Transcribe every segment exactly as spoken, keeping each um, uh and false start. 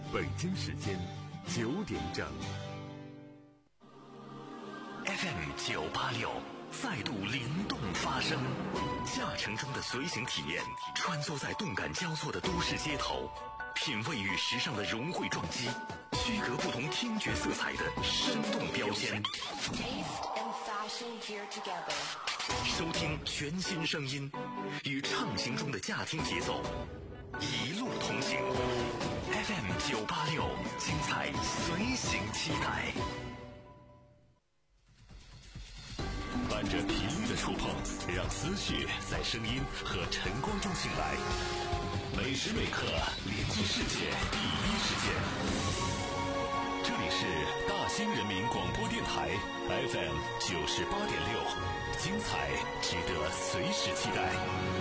北京时间九点整。 F M 九八六再度灵动发声，驾乘中的随行体验，穿梭在动感交错的都市街头，品味与时尚的融汇撞击，区隔不同听觉色彩的生动标签。收听全新声音，与畅行中的驾听节奏，一路同行。F M 九八六，精彩随行期待。伴着频率的触碰，让思绪在声音和晨光中醒来。每时每刻连接世界第一时间。这里是大兴人民广播电台 F M 九十八点六，精彩值得随时期待。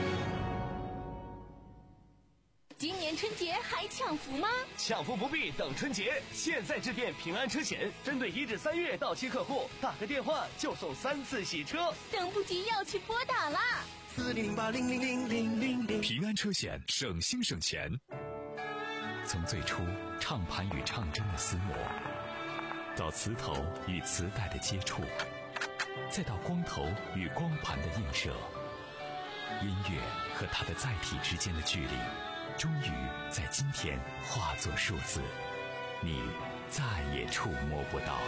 今年春节还抢福吗？ 抢福不必等春节，现在致电平安车险，针对一至三月到期客户，打个电话就送三次洗车。 等不及要去拨打啦！ 四零零八零零零零零零。 平安车险，省心省钱。从最初唱盘与唱针的厮磨，到磁头与磁带的接触，再到光头与光盘的映射，音乐和它的载体之间的距离，终于在今天化作数字，你再也触摸不到。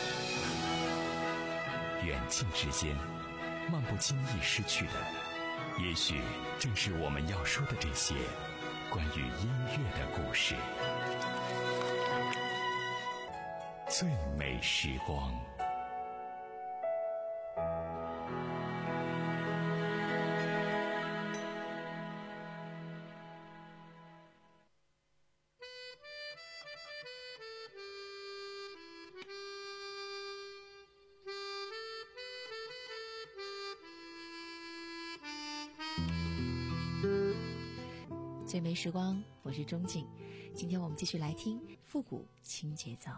远近之间，漫不经意失去的，也许正是我们要说的这些关于音乐的故事。最美时光。 最美时光，我是钟静。今天我们继续来听复古轻节奏。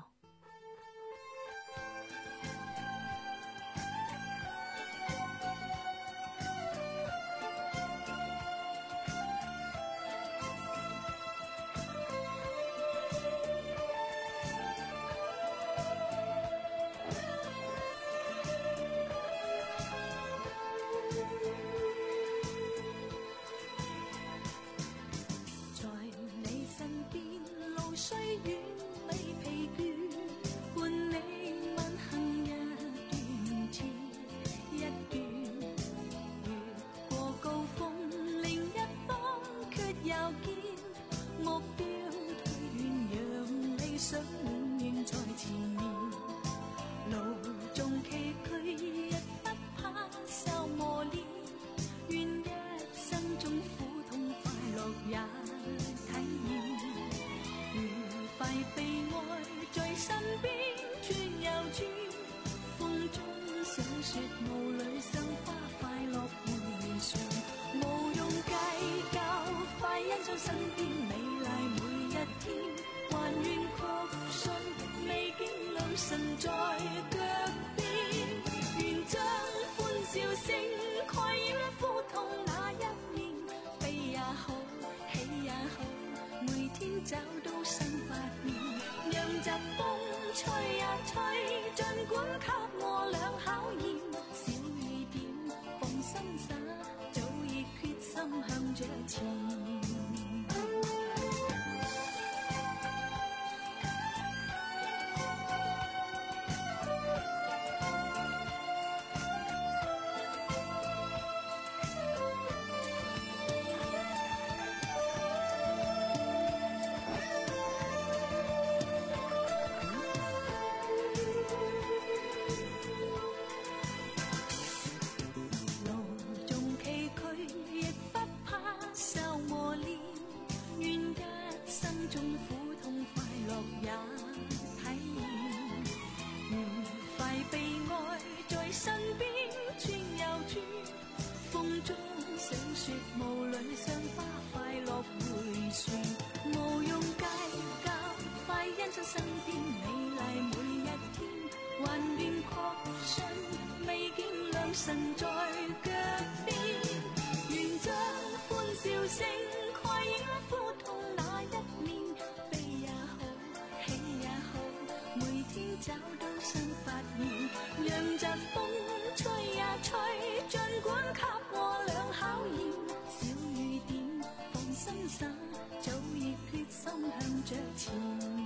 早已決心向着前。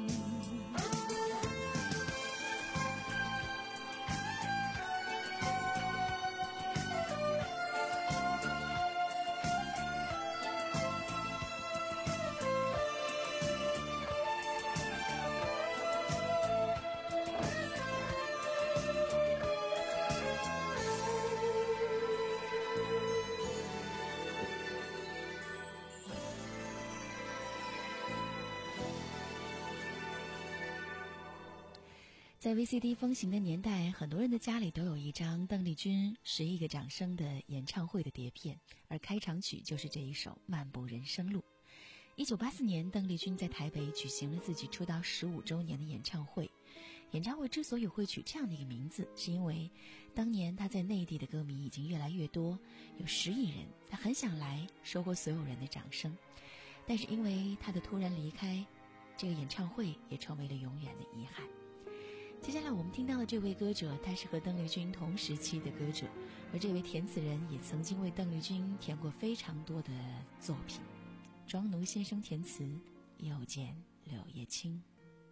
在 V C D 风行的年代，很多人的家里都有一张邓丽君《十亿个掌声》的演唱会的碟片，而开场曲就是这一首《漫步人生路》。一九八四年，邓丽君在台北举行了自己出道十五周年的演唱会。演唱会之所以会取这样的一个名字，是因为当年她在内地的歌迷已经越来越多，有十亿人，她很想来收获所有人的掌声。但是因为她的突然离开，这个演唱会也成为了永远的遗憾。接下来我们听到的这位歌者，他是和邓丽君同时期的歌者，而这位填词人也曾经为邓丽君填过非常多的作品。庄奴先生填词，又见柳叶青。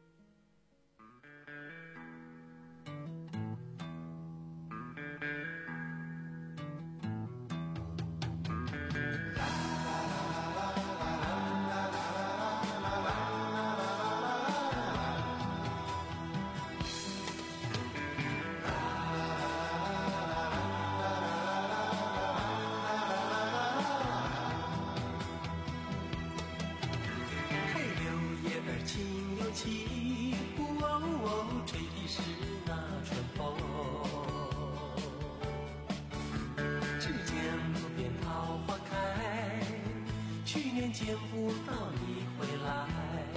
见不到你回来，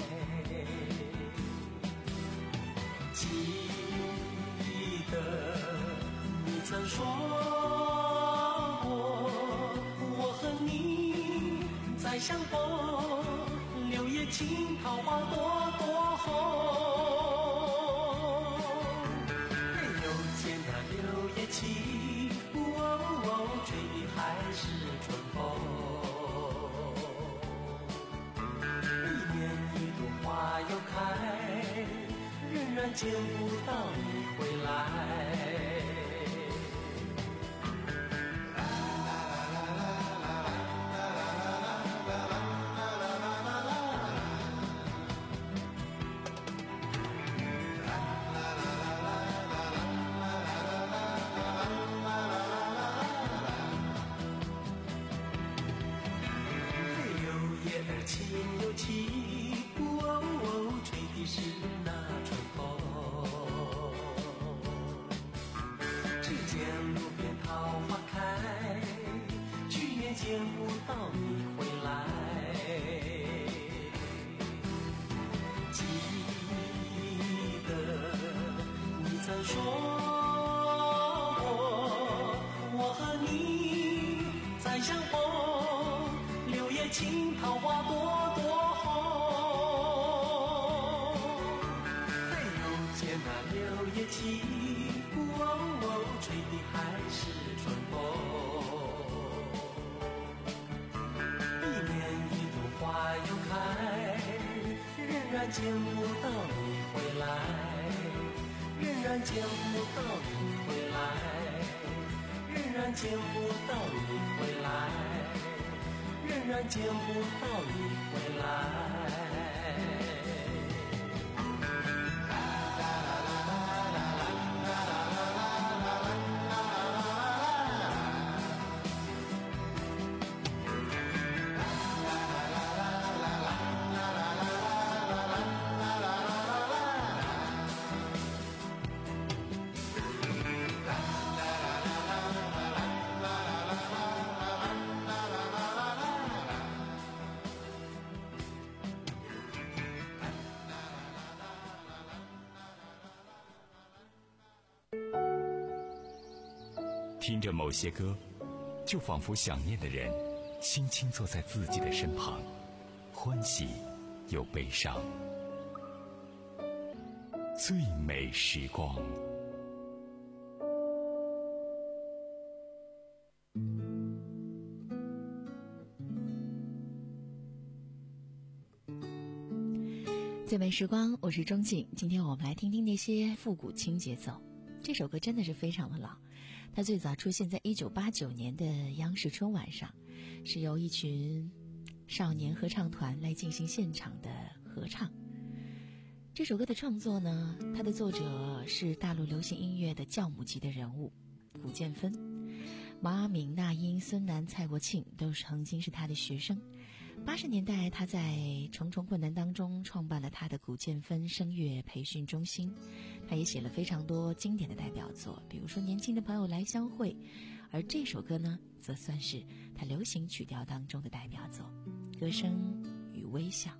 记得你曾说过，我和你再相逢，柳叶青，桃花朵朵红。又见那柳叶青，哦哦，吹的还是春风。花又开，仍然见不到你回来。柳叶儿轻又轻。是那春风，只见路边桃花开，去年见不到你回来。记得你曾说过，我和你再相逢，柳叶青，桃花朵朵红。柳叶青，哦哦，吹的还是春风。一年一度花又开，仍然见不到你回来，仍然见不到你回来，仍然见不到你回来，仍然见不到你回来。 听着某些歌，就仿佛想念的人轻轻坐在自己的身旁，欢喜又悲伤。最美时光。 最美时光，我是钟静。今天我们来听听那些复古轻节奏。这首歌真的是非常的老，它最早出现在一九八九年的央视春晚上，是由一群少年合唱团来进行现场的合唱。这首歌的创作呢，它的作者是大陆流行音乐的教母级的人物古建芬，毛阿敏、那英、孙楠、蔡国庆都曾经是他的学生。八十年代，他在重重困难当中创办了他的古建芬声乐培训中心，他也写了非常多经典的代表作，比如说《年轻的朋友来相会》，而这首歌呢，则算是他流行曲调当中的代表作，《歌声与微笑》。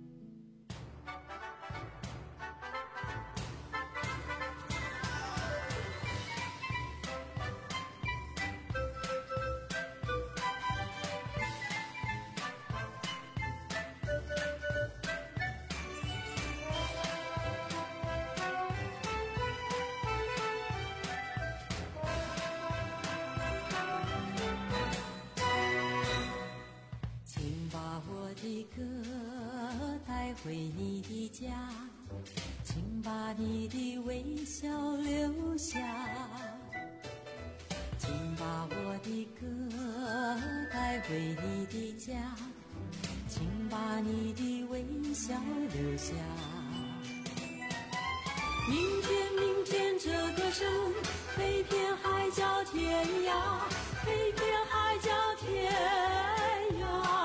回你的家，请把你的微笑留下，请把我的歌带回你的家，请把你的微笑留下。明天明天这歌声飞遍海角天涯，飞遍海角天涯。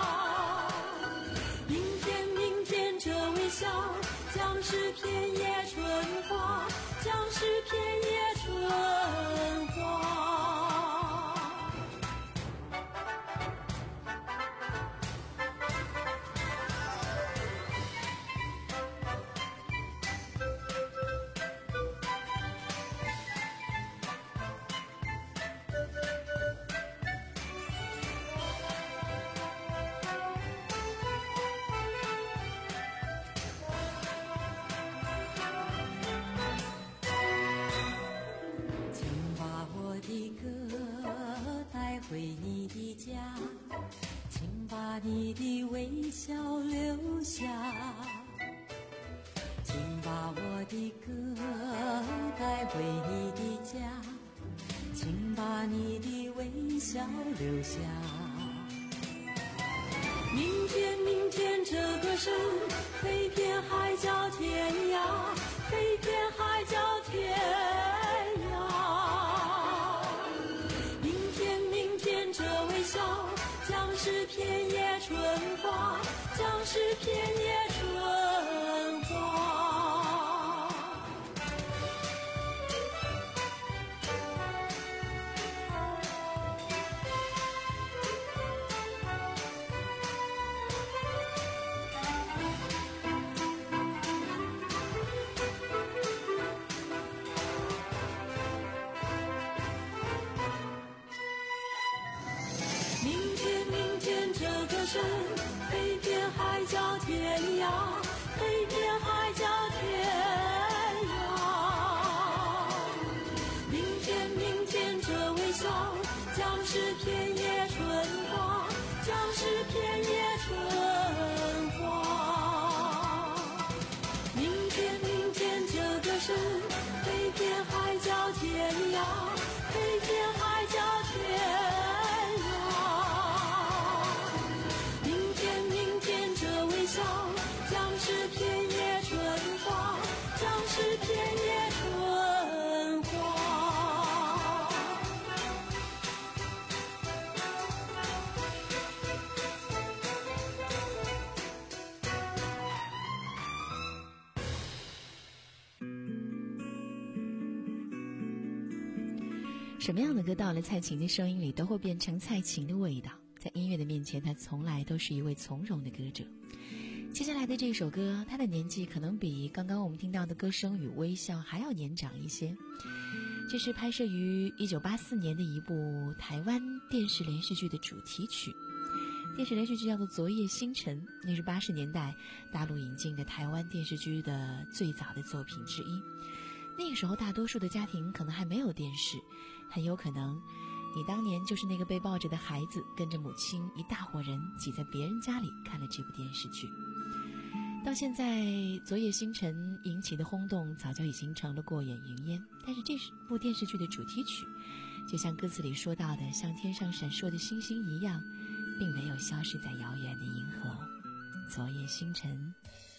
将是片叶春花，将是片叶春花。回你的家，请把你的微笑留下，请把我的歌带回你的家，请把你的微笑留下。明天明天这歌声飞遍海角天涯，飞遍海角天涯。将是片叶春花，将是片叶春花。飞遍海角天涯，飞遍海角天涯。明天明天这微笑，将是片叶春花，将是片叶春花。明天明天这歌声飞遍海角天涯，飞遍海角天涯。将是片叶春花，将是片叶春花。 什么样的歌到了蔡琴的声音里，都会变成蔡琴的味道。在音乐的面前，她从来都是一位从容的歌者。接下来的这首歌，他的年纪可能比刚刚我们听到的《歌声与微笑》还要年长一些。这是拍摄于一九八四年的一部台湾电视连续剧的主题曲。电视连续剧叫做《昨夜星辰》，那是八十年代大陆引进的台湾电视剧的最早的作品之一。那个时候大多数的家庭可能还没有电视，很有可能你当年就是那个被抱着的孩子，跟着母亲一大伙人挤在别人家里看了这部电视剧。 到现在，昨夜星辰引起的轰动早就已经成了过眼云烟，但是这部电视剧的主题曲，就像歌词里说到的，像天上闪烁的星星一样，并没有消失在遥远的银河。昨夜星辰。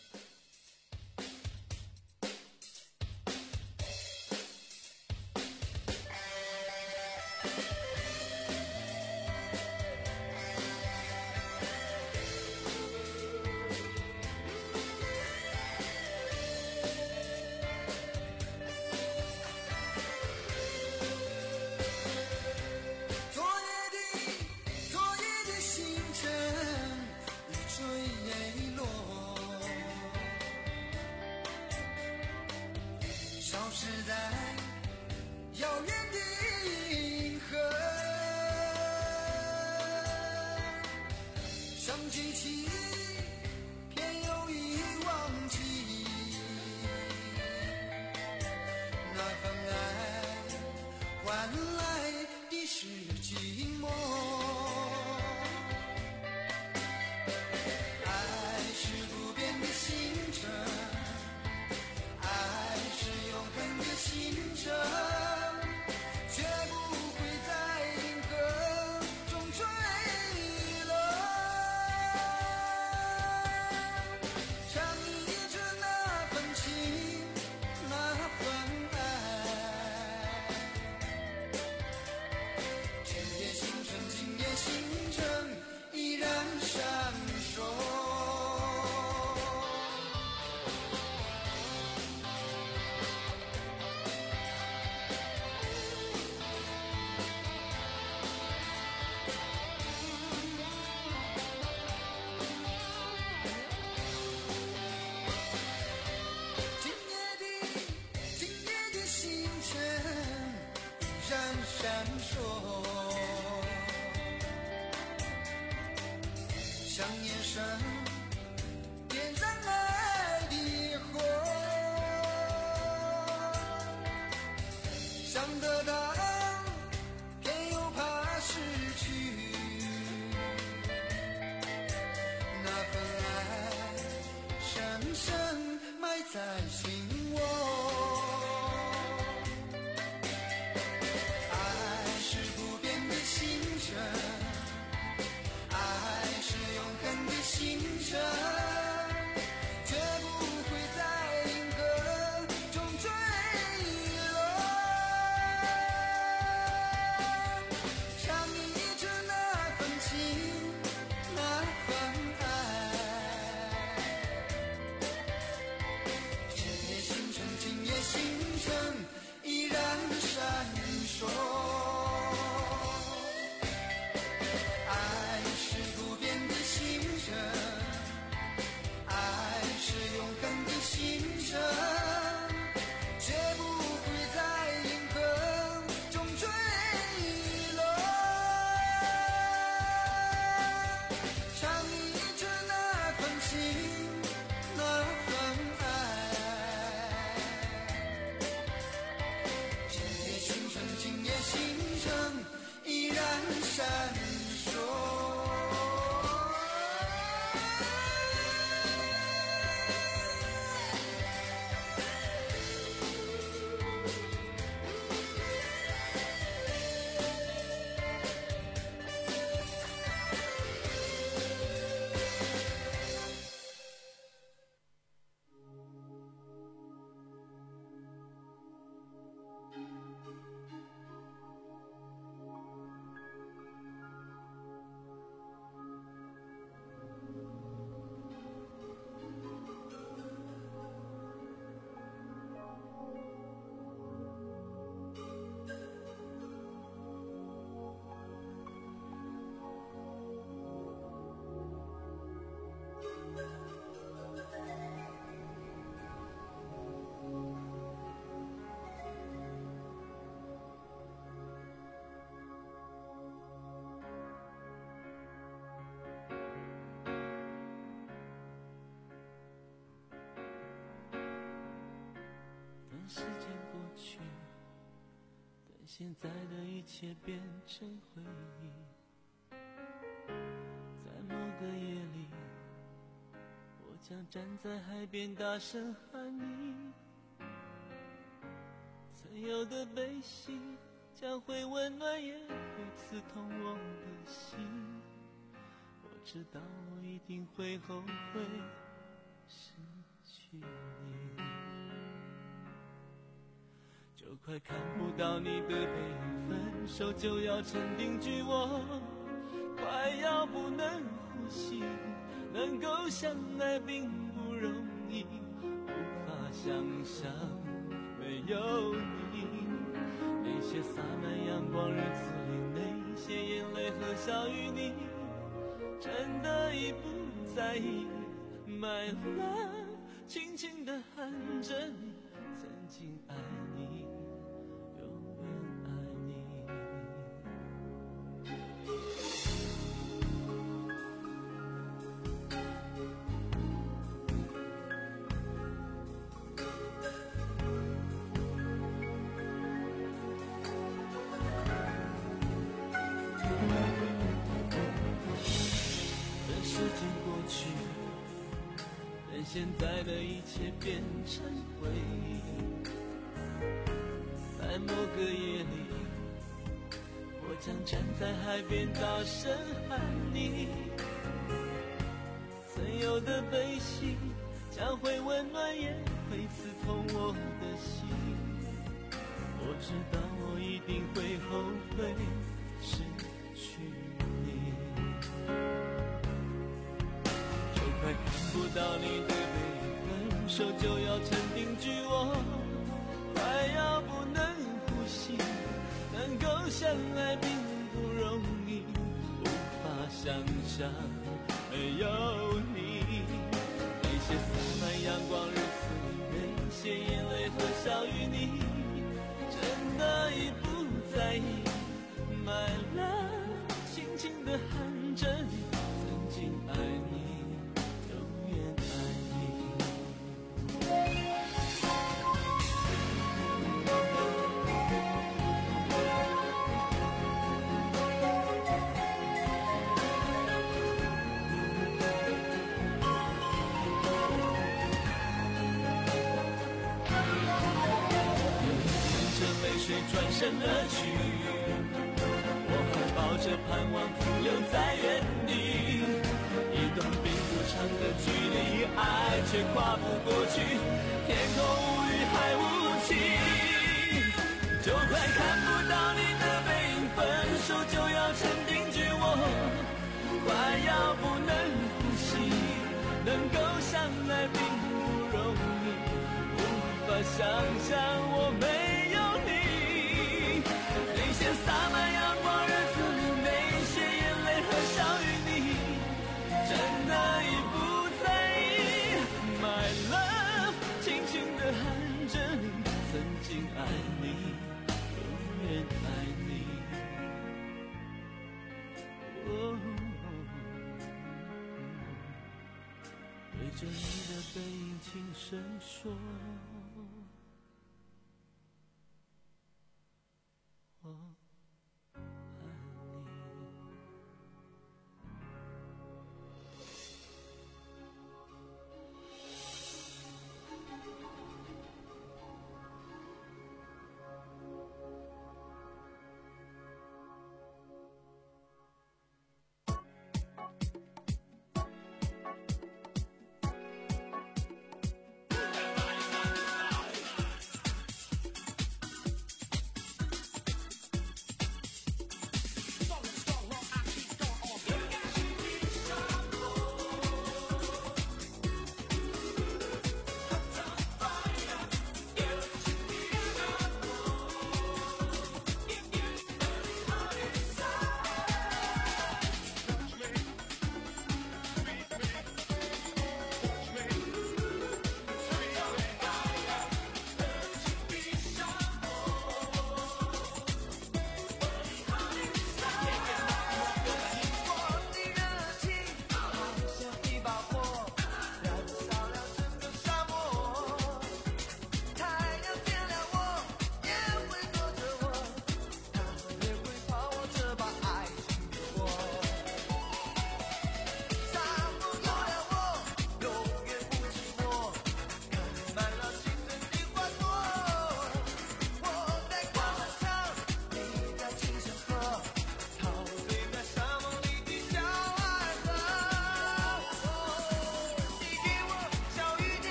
时间过去，等现在的一切变成回忆，在某个夜里，我将站在海边大声喊你，曾有的悲喜将会温暖，也会刺痛我的心。我知道我一定会后悔失去你，就快看不到你的背影，分手就要成定局，我快要不能呼吸。能够相爱并不容易，无法想象没有你。那些洒满阳光日子里，那些眼泪和小雨，你真的已不在意。My love， 轻轻地喊着你，曾经爱你，永远爱你。现在的一切变成回忆，在某个夜里，我将站在海边大声喊你，曾有的悲喜将会温暖，也会刺痛我的心。我知道我一定会后悔失去你，就快看不到你的分手就要成定局，我快要不能呼吸。能够相爱并不容易，无法想象没有你。那些洒满阳光日子里，那些眼泪和小雨，你真的已不在意。My love， 轻轻地喊着你，曾经爱你，永远爱你。泪水转身而去，我还抱着盼望停留在原地。一段并不长的距离，爱却跨不过去，天空无语还无情。就快看不到你的背影，分手就要成定局，我快要不能呼吸。能够相爱并不容易，无法想象我没洒满阳光日子里，那些眼泪和小雨，你真的已不在意。My love， 轻轻地喊着你，曾经爱你，永远爱你。哦，对着你的背影轻声说。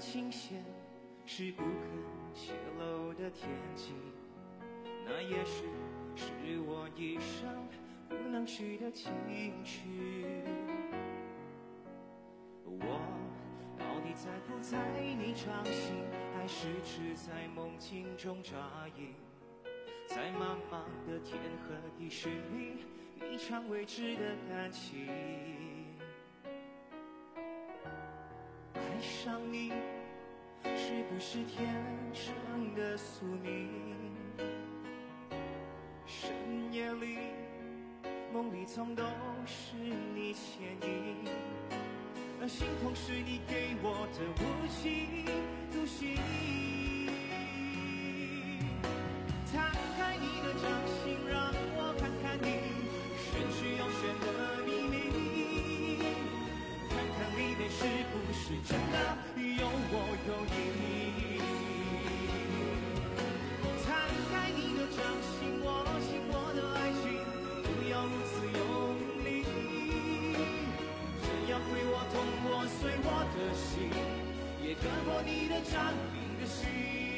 情线是不肯泄露的天机，那也是是我一生不能去的情绪。我到底在不在你掌心，还是只在梦境中扎营？在茫茫的天和地是你一场未知的感情。爱上你是不是天生的宿命？深夜里梦里总都是你牵引，而心痛是你给我的无期徒刑。摊开你的掌心，让我看看你玄之又玄的秘密，看看里面是不是真的有我有你。摊开你的掌心，握紧我的爱情，不要如此用力，这样会我痛我碎我的心，也割破你的掌，你的心。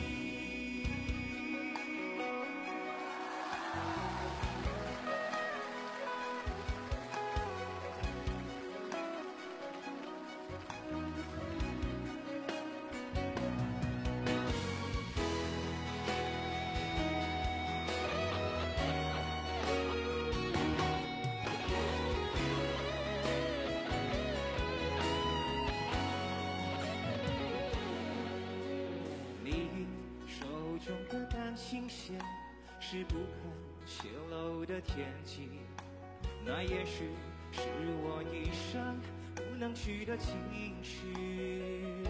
情线是不肯泄露的天机，那也许是我一生不能去的情绪。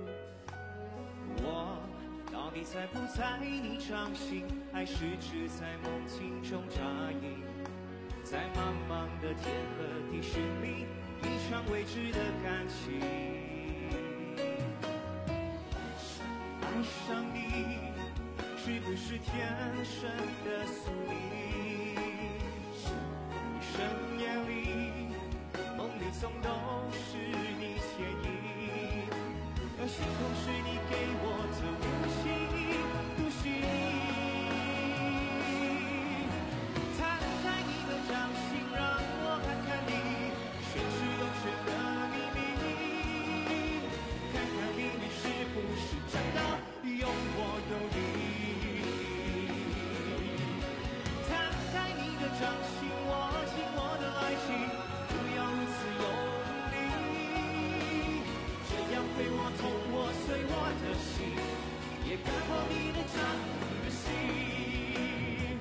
我到底在不在你掌心，还是只在梦境中扎营？在茫茫的天和地寻觅一场未知的感情。爱上你是不是天生的宿命？深夜里梦里总都是你牵引，而心痛是你给我的无期徒刑。摊开你的掌心，让我看看你玄之又玄的秘密，看看里面是不是真的有我有你。掌心握紧我的爱情，不要如此用力，这样会我痛我碎我的心，也割破你的掌，你的心。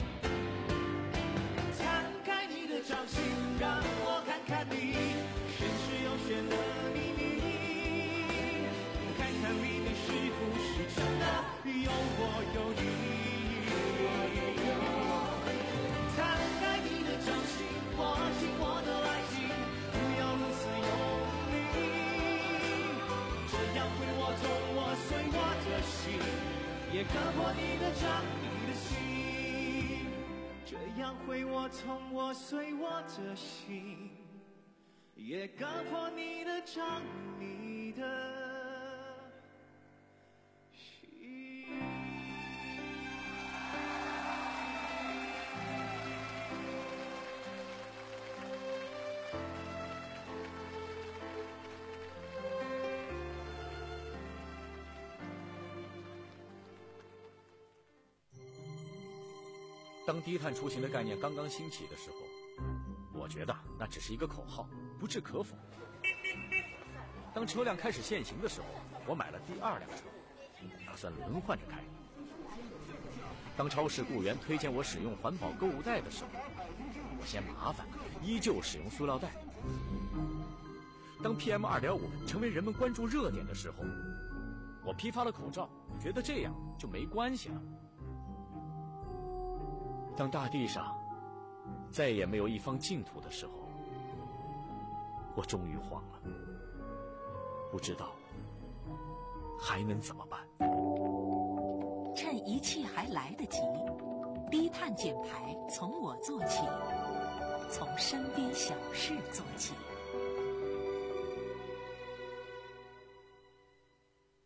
摊开你的掌心，让我看看你玄之又玄的秘密，看看里面是不是真的有我有你。握紧我的爱情，不要如此用力，这样会我痛我碎我的心，也割破你的掌，你的心。这样会我痛我碎我的心，也割破你的掌，你的心。 当低碳出行的概念刚刚兴起的时候，我觉得那只是一个口号，不置可否。当车辆开始限行的时候，我买了第二辆车，打算轮换着开。当超市雇员推荐我使用环保购物袋的时候，我嫌麻烦，依旧使用塑料袋。当 P M 二点五 成为人们关注热点的时候，我批发了口罩，觉得这样就没关系了。当大地上再也没有一方净土的时候，我终于慌了，不知道还能怎么办。 趁一切还来得及，低碳减排从我做起，从身边小事做起。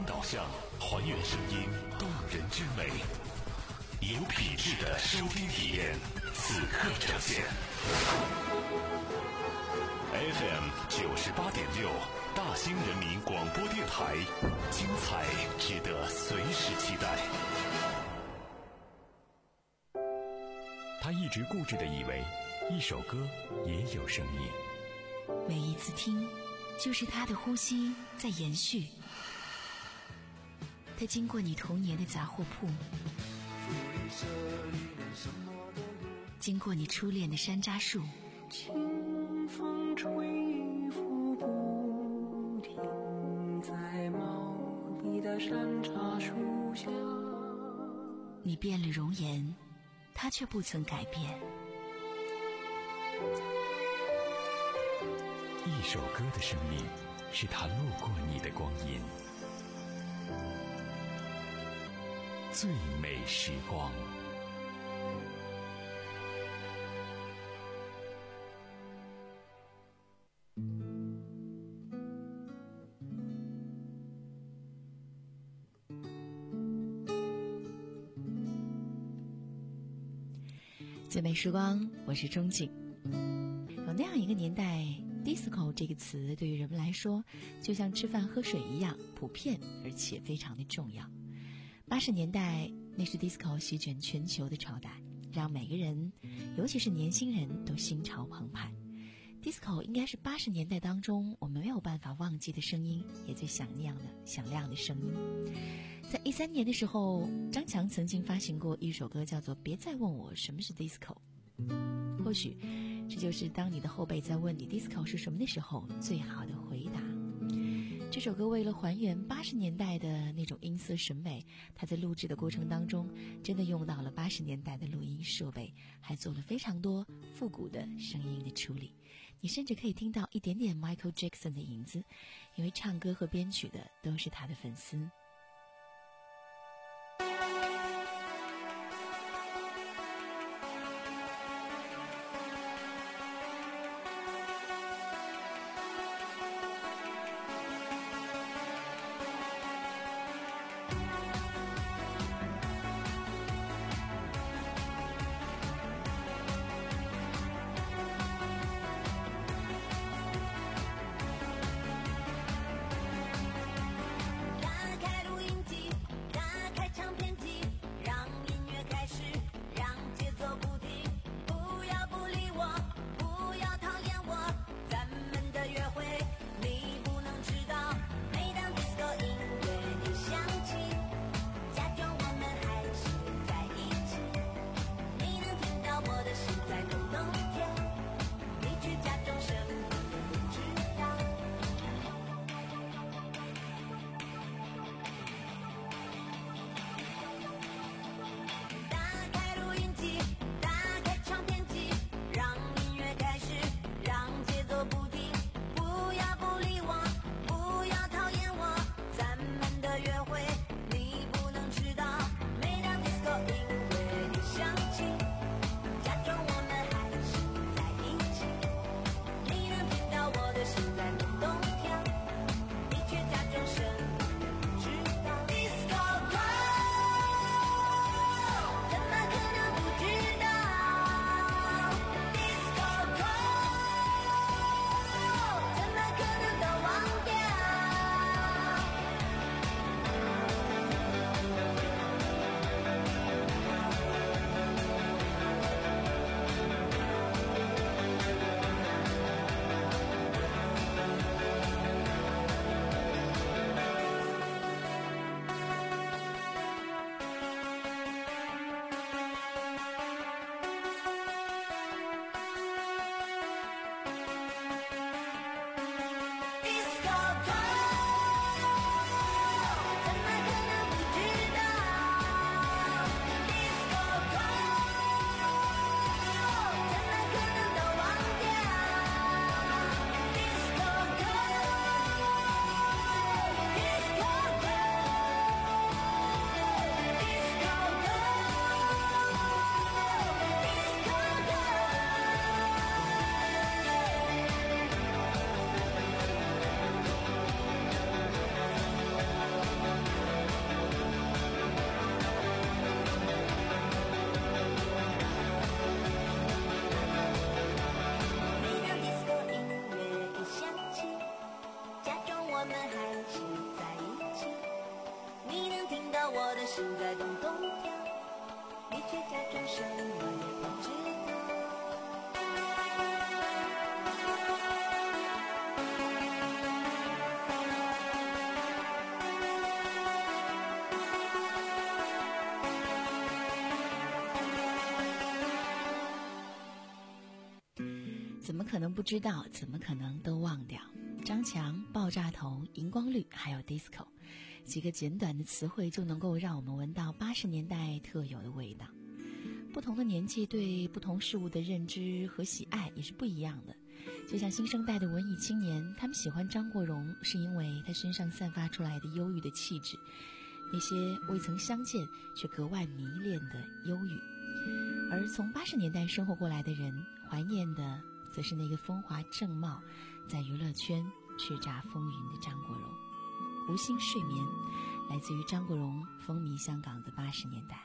导向，还原声音动人之美，有品质的收听体验，此刻呈现。F M 九十八点六，大兴人民广播电台，精彩值得随时期待。他一直固执地以为，一首歌也有生命。 每一次听，就是他的呼吸在延续。他经过你童年的杂货铺，经过你初恋的山楂树， 清风吹拂不停，在茂密的山楂树下。 你变了容颜，他却不曾改变。 一首歌的生命，是他路过你的光阴。最美时光。 最美时光，我是钟景。有那样一个年代， disco 这个词对于人们来说就像吃饭喝水一样普遍，而且非常的重要。八十年代，那是 disco 席卷全球的朝代，让每个人，尤其是年轻人都心潮澎湃。 disco 应该是八十年代当中我们没有办法忘记的声音，也最响亮的响亮的声音。在一三年的时候，张强曾经发行过一首歌，叫做《别再问我什么是 disco》。或许这就是当你的后辈在问你 disco 是什么的时候最好的回答。这首歌为了还原八十年代的那种音色审美，他在录制的过程当中真的用到了八十年代的录音设备，还做了非常多复古的声音的处理。你甚至可以听到一点点 Michael Jackson 的影子，因为唱歌和编曲的都是他的粉丝。 打开却假装什么也不知道。 怎么可能不知道？怎么可能都忘掉？张强、爆炸头、荧光绿，还有 disco， 几个简短的词汇就能够让我们闻到八十年代特有的味道。不同的年纪对不同事物的认知和喜爱也是不一样的。就像新生代的文艺青年，他们喜欢张国荣，是因为他身上散发出来的忧郁的气质，那些未曾相见却格外迷恋的忧郁。而从八十年代生活过来的人，怀念的则是那个风华正茂，在娱乐圈叱咤风云的张国荣。无心睡眠，来自于张国荣风靡香港的八十年代。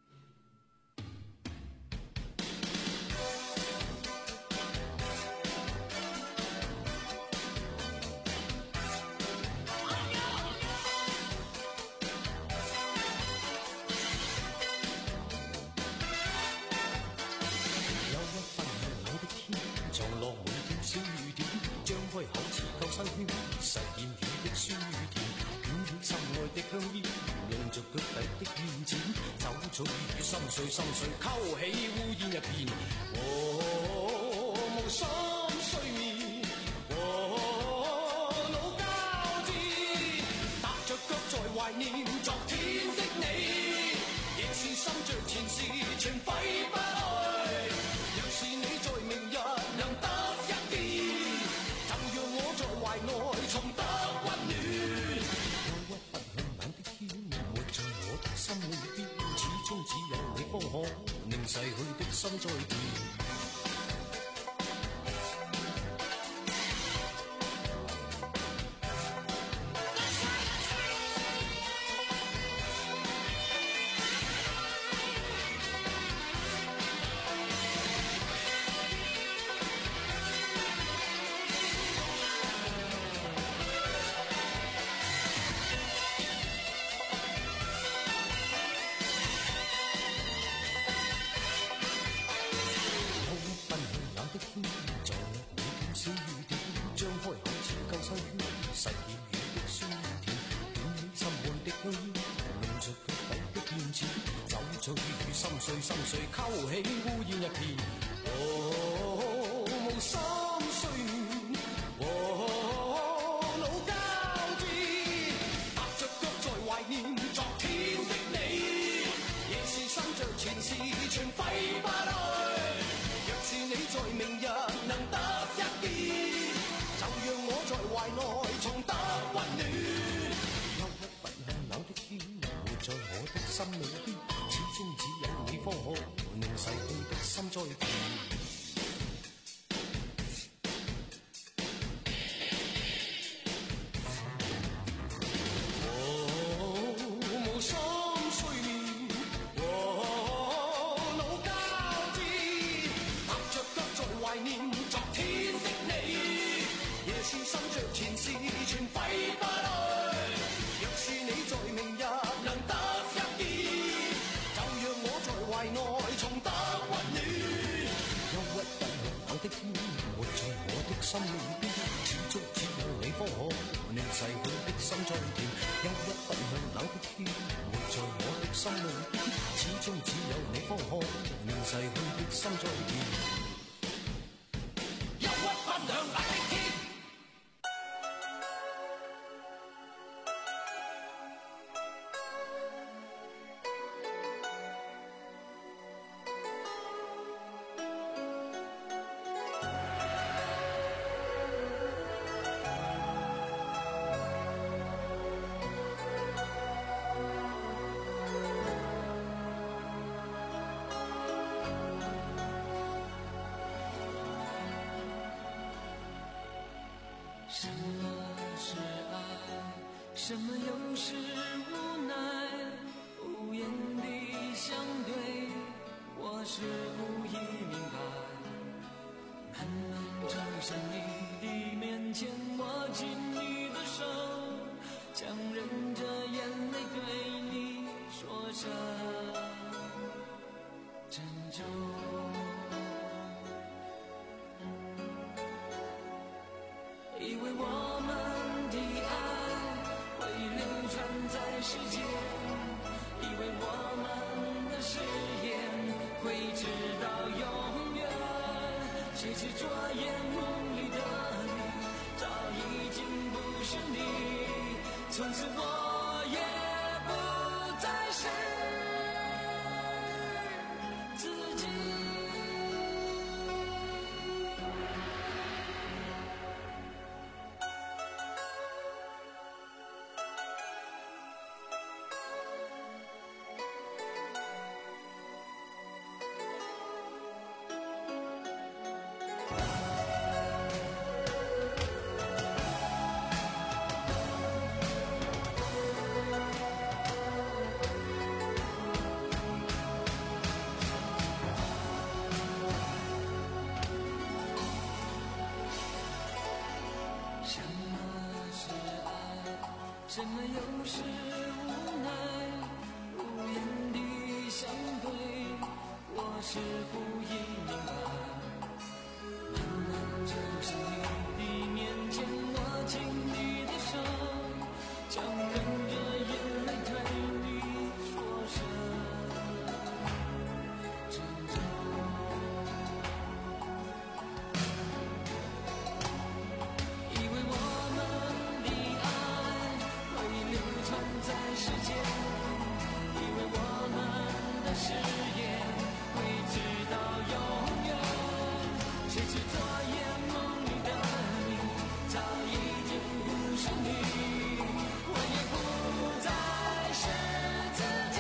實現雨的書店，捲起心愛的香煙，用着腳底的軟墊，走進雨心碎心碎，勾起烏煙一片。哦，無心睡眠，哦，腦交戰，踏着腳在懷念昨天的你，亦是心着前事全揮不去。若是你在明日能得一見，就讓我在懷內重得溫暖。憂鬱不向冷的天，活在我的心裏邊，始終只有你方可令逝去的心再見。碎心碎，勾起烏煙一片。哦，無心睡眠，哦，腦交戰，踏着腳在懷念昨天的你，亦是心着前事全揮不去。若是你在明日能得一見，就讓我在懷內重得溫暖。憂鬱不向冷的天，活在我的心裏邊，始終只有你方可令逝去的心再見。哦，無心睡眠，哦，腦交戰，踏着腳在懷念昨天的你，夜是心着前事全揮不去。若是你在明日能得一見，就讓我在懷內重得溫暖。憂鬱不向冷的天，活在我的心裏邊，始終只有你方可令逝去的心再見。憂鬱不向冷的天，活在我的心裏邊，始終只有你方可令逝去的心再見。憂鬱不向冷的天。 什么是爱？什么又是无奈？无言的相对，我是无意明白。慢慢走向你的面前，握紧你的手，强忍着眼泪对你说声州。以为我们的爱会流传在世间，以为我们的誓言会直到永远，谁知昨夜梦里的你早已经不是你，从此我也不再是自己。什么又是无奈？无言的相对，我似乎已明白。慢慢走向你的面前，握紧你的手，将忍着眼泪对你说声珍重。以为我们的爱流传在世间，以为我们的誓言会直到永远，谁知昨夜梦里的你早已经不是你，我也不再是自己。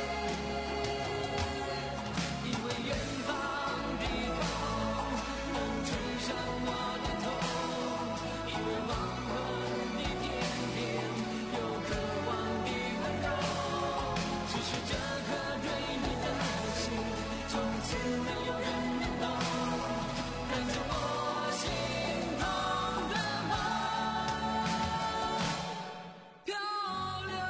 以为远方的风能吹上我的头，以为黄昏的天边渴望的温柔，只是这颗对你的心，从此没有人能懂，带着我心痛的梦漂流。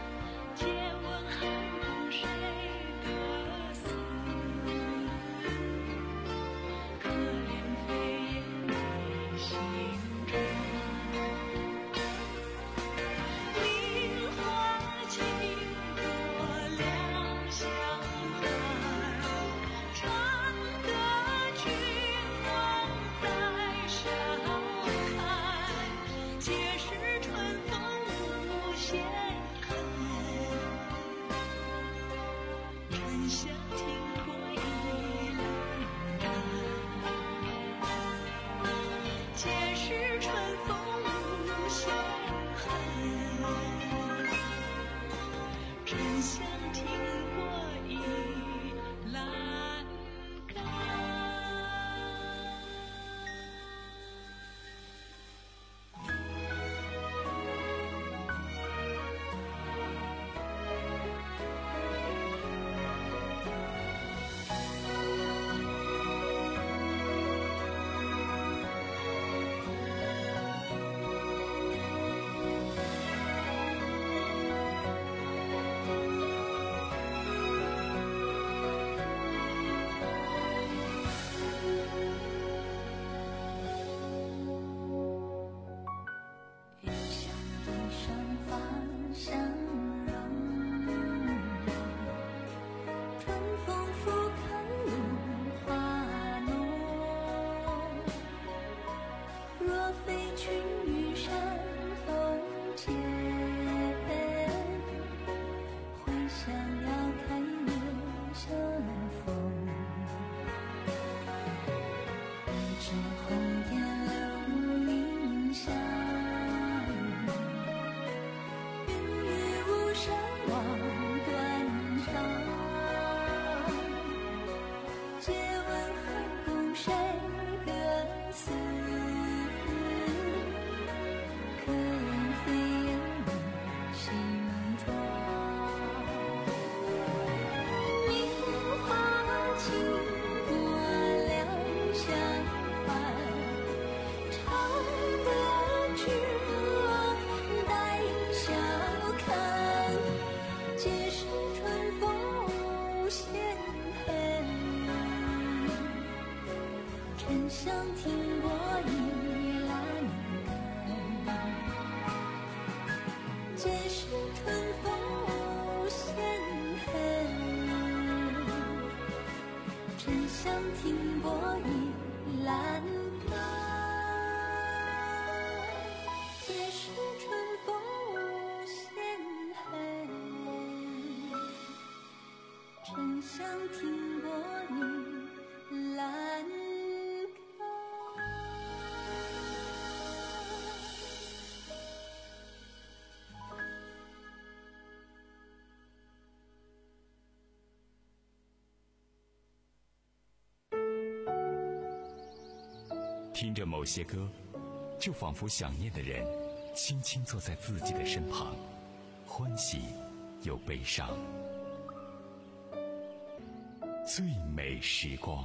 借问寒风谁得死？ 飞群于山头间，回想要开年相逢，一枝红颜留影香，云雨巫山望断肠，借问何共谁得似，可怜飞燕你心妆。名花倾国两相还，常得君王带笑看，皆是春风无限恨。沉香停泊倚栏杆，皆是春风无限恨。沉香停泊倚栏杆，皆是春风无限恨。沉香停泊倚栏杆。 听着某些歌，就仿佛想念的人轻轻坐在自己的身旁，欢喜又悲伤。最美时光。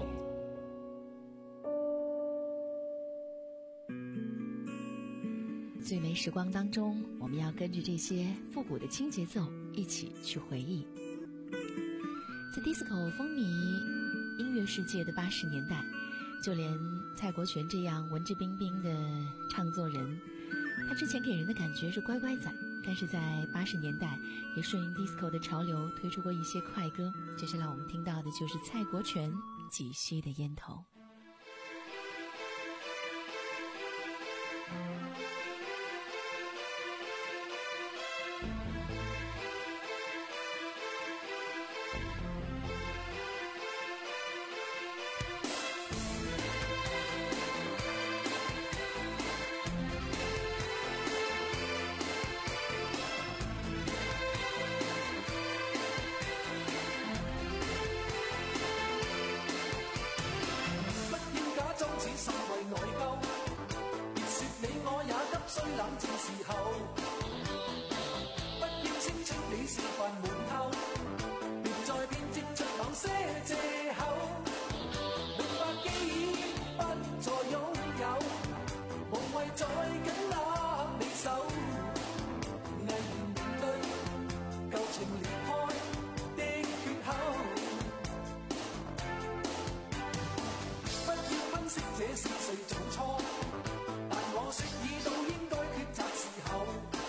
最美时光当中，我们要跟着这些复古的轻节奏一起去回忆。在 disco 风靡音乐世界的八十年代，就连蔡国权这样文质彬彬的唱作人，他之前给人的感觉是乖乖仔，但是在八十年代也顺应 disco 的潮流推出过一些快歌。接下来我们听到的就是蔡国权《几息的烟头》。 这是谁做错？但我说已到应该抉择时候。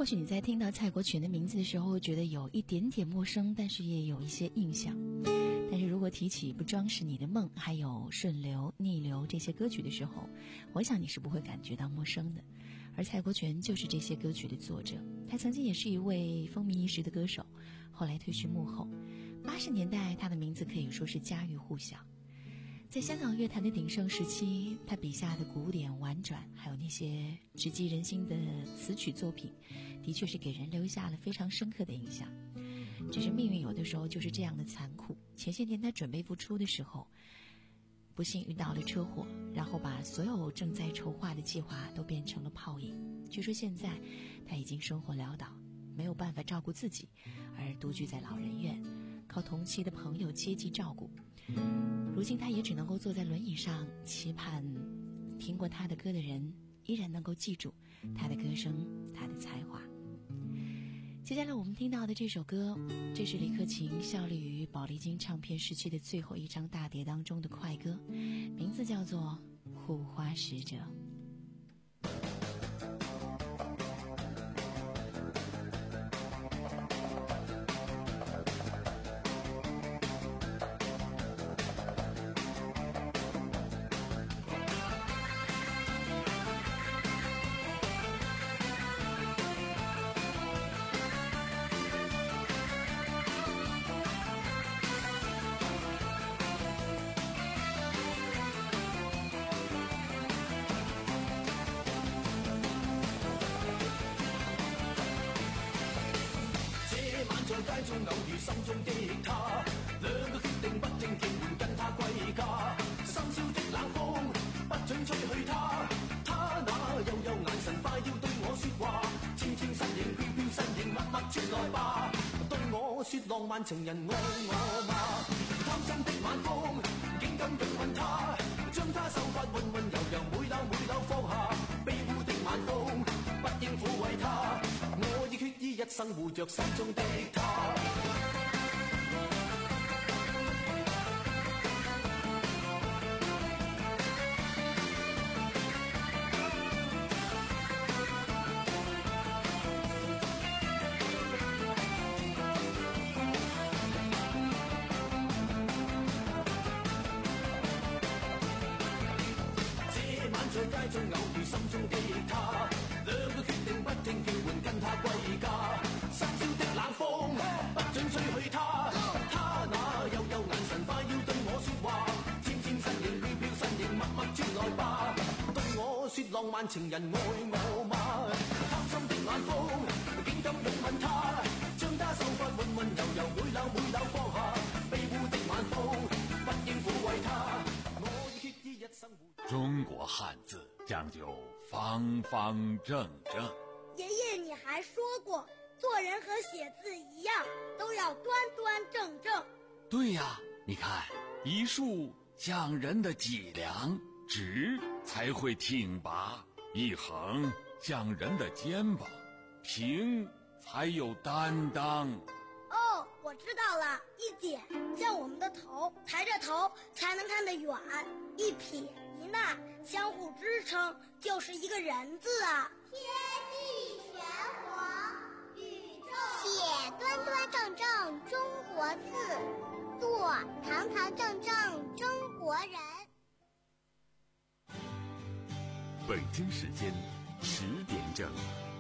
或许你在听到蔡国权的名字的时候觉得有一点点陌生，但是也有一些印象。但是如果提起不装是你的梦还有顺流逆流这些歌曲的时候，我想你是不会感觉到陌生的。而蔡国权就是这些歌曲的作者，他曾经也是一位风靡一时的歌手，后来退居幕后。八十年代他的名字可以说是家喻户晓，在香港乐坛的鼎盛时期，他笔下的古典婉转还有那些直击人心的词曲作品，的确是给人留下了非常深刻的印象。只是命运有的时候就是这样的残酷，前些年他准备复出的时候，不幸遇到了车祸，然后把所有正在筹划的计划都变成了泡影。据说现在他已经生活潦倒，没有办法照顾自己，而独居在老人院，靠同期的朋友接济照顾。如今他也只能够坐在轮椅上，期盼听过他的歌的人依然能够记住他的歌声，他的才华。接下来我们听到的这首歌，这是李克勤效力于宝丽金唱片时期的最后一张大碟当中的快歌，名字叫做《护花使者》。 心中的他，兩個決定不聽聽換跟他歸家。深宵的冷風不准吹去他，他那幽幽眼神快要對我說話，纖纖身形飄飄身形默默轉來吧，對我說浪漫情人愛我嗎？貪心的晚風竟敢擁吻他，將他秀髮溫溫柔柔每縷每縷放下，庇護的晚風不應撫慰他，我已決意一生護着心中的他。在街中偶遇心中的他，兩個決定不聽叫喚跟他歸家。深宵的冷風不准吹去他，他那幽幽眼神快要對我說話，纖纖身形飄飄身形默默轉來吧，對我說浪漫情人愛我嗎？貪心的眼風竟敢擁吻他，將他秀髮溫溫柔柔每縷每縷放下，庇護的晚風不應撫慰他，我已決意一生護。 中國漢字講究方方正正。 爺爺，你還說過，做人和寫字一樣，都要端端正正。 對呀，你看，一豎講人的脊梁，直才會挺拔；一橫講人的肩膀，平才有擔當。 哦，我知道了，一點像我們的頭，抬着頭才能看得遠，一撇一捺相互支撐，就是一個人字啊。天地玄黃，宇宙寫端端正正中國字，做堂堂正正中國人。 北京時間十點正。